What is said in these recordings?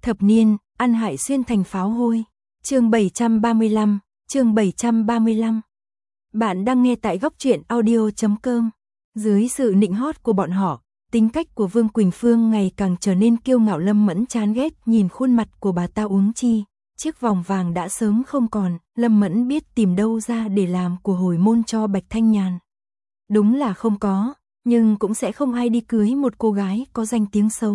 Thập niên, ăn hại xuyên thành pháo hôi. Chương 735, chương 735. Bạn đang nghe tại góc truyện audio.com. Dưới sự nịnh hót của bọn họ, tính cách của Vương Quỳnh Phương ngày càng trở nên kiêu ngạo. Lâm Mẫn chán ghét nhìn khuôn mặt của bà ta, uống chi chiếc vòng vàng đã sớm không còn. Lâm Mẫn biết tìm đâu ra để làm của hồi môn cho Bạch Thanh Nhàn. Đúng là không có, nhưng cũng sẽ không ai đi cưới một cô gái có danh tiếng xấu.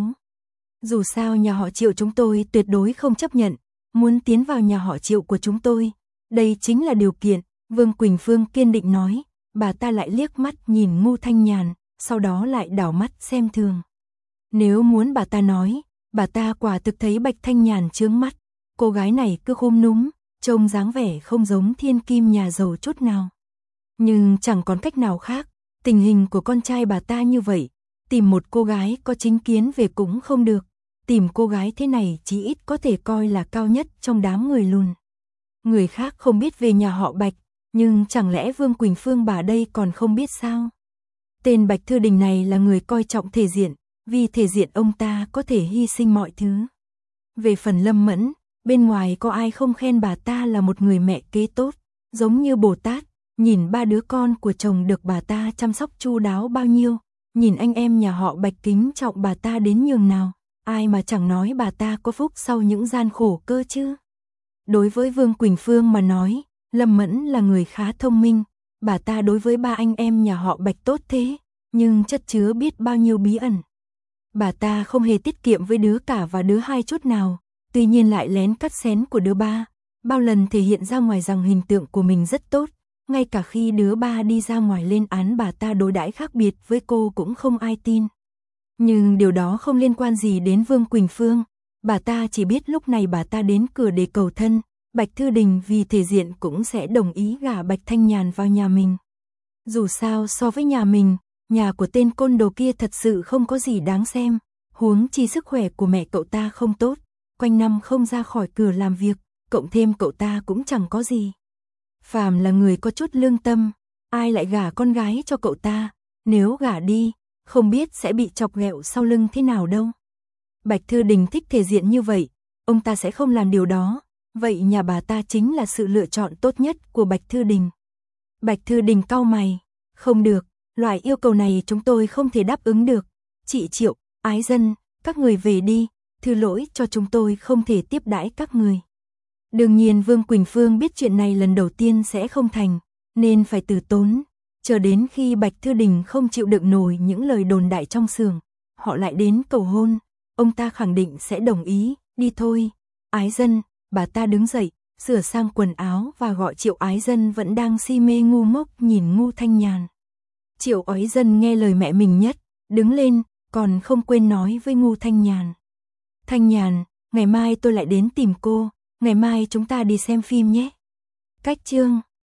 Dù sao nhà họ Triệu chúng tôi tuyệt đối không chấp nhận, muốn tiến vào nhà họ Triệu của chúng tôi, đây chính là điều kiện, Vương Quỳnh Phương kiên định nói. Bà ta lại liếc mắt nhìn Ngô Thanh Nhàn, sau đó lại đảo mắt xem thường. Nếu muốn bà ta nói, bà ta quả thực thấy Bạch Thanh Nhàn chướng mắt, cô gái này cứ khom núm, trông dáng vẻ không giống thiên kim nhà giàu chút nào. Nhưng chẳng còn cách nào khác, tình hình của con trai bà ta như vậy, tìm một cô gái có chính kiến về cũng không được, tìm cô gái thế này chí ít có thể coi là cao nhất trong đám người lùn. Người khác không biết về nhà họ Bạch, nhưng chẳng lẽ Vương Quỳnh Phương bà đây còn không biết sao? Tên Bạch Thư Đình này là người coi trọng thể diện, vì thể diện ông ta có thể hy sinh mọi thứ. Về phần Lâm Mẫn, bên ngoài có ai không khen bà ta là một người mẹ kế tốt, giống như Bồ Tát, nhìn ba đứa con của chồng được bà ta chăm sóc chu đáo bao nhiêu, nhìn anh em nhà họ Bạch kính trọng bà ta đến nhường nào, ai mà chẳng nói bà ta có phúc sau những gian khổ cơ chứ. Đối với Vương Quỳnh Phương mà nói, Lâm Mẫn là người khá thông minh, bà ta đối với ba anh em nhà họ Bạch tốt thế, nhưng chất chứa biết bao nhiêu bí ẩn. Bà ta không hề tiết kiệm với đứa cả và đứa hai chút nào, tuy nhiên lại lén cắt xén của đứa ba, bao lần thể hiện ra ngoài rằng hình tượng của mình rất tốt, ngay cả khi đứa ba đi ra ngoài lên án bà ta đối đãi khác biệt với cô cũng không ai tin. Nhưng điều đó không liên quan gì đến Vương Quỳnh Phương, bà ta chỉ biết lúc này bà ta đến cửa để cầu thân, Bạch Thư Đình vì thể diện cũng sẽ đồng ý gả Bạch Thanh Nhàn vào nhà mình. Dù sao so với nhà mình, nhà của tên côn đồ kia thật sự không có gì đáng xem, huống chi sức khỏe của mẹ cậu ta không tốt, quanh năm không ra khỏi cửa làm việc, cộng thêm cậu ta cũng chẳng có gì. Phàm là người có chút lương tâm, ai lại gả con gái cho cậu ta, nếu gả đi, không biết sẽ bị chọc ghẹo sau lưng thế nào đâu. Bạch Thư Đình thích thể diện như vậy, ông ta sẽ không làm điều đó, vậy nhà bà ta chính là sự lựa chọn tốt nhất của Bạch Thư Đình. Bạch Thư Đình cau mày, không được, loại yêu cầu này chúng tôi không thể đáp ứng được. Chị Triệu, Ái Dân, các người về đi, thứ lỗi cho chúng tôi không thể tiếp đãi các người. Đương nhiên Vương Quỳnh Phương biết chuyện này lần đầu tiên sẽ không thành, nên phải từ tốn, chờ đến khi Bạch Thư Đình không chịu đựng nổi những lời đồn đại trong xưởng, họ lại đến cầu hôn, ông ta khẳng định sẽ đồng ý, đi thôi. Ái Dân, bà ta đứng dậy, sửa sang quần áo và gọi Triệu Ái Dân vẫn đang si mê ngu ngốc nhìn Ngô Thanh Nhàn. Triệu Ái Dân nghe lời mẹ mình nhất, đứng lên, còn không quên nói với Ngô Thanh Nhàn. Thanh Nhàn, ngày mai tôi lại đến tìm cô, ngày mai chúng ta đi xem phim nhé. Cách chương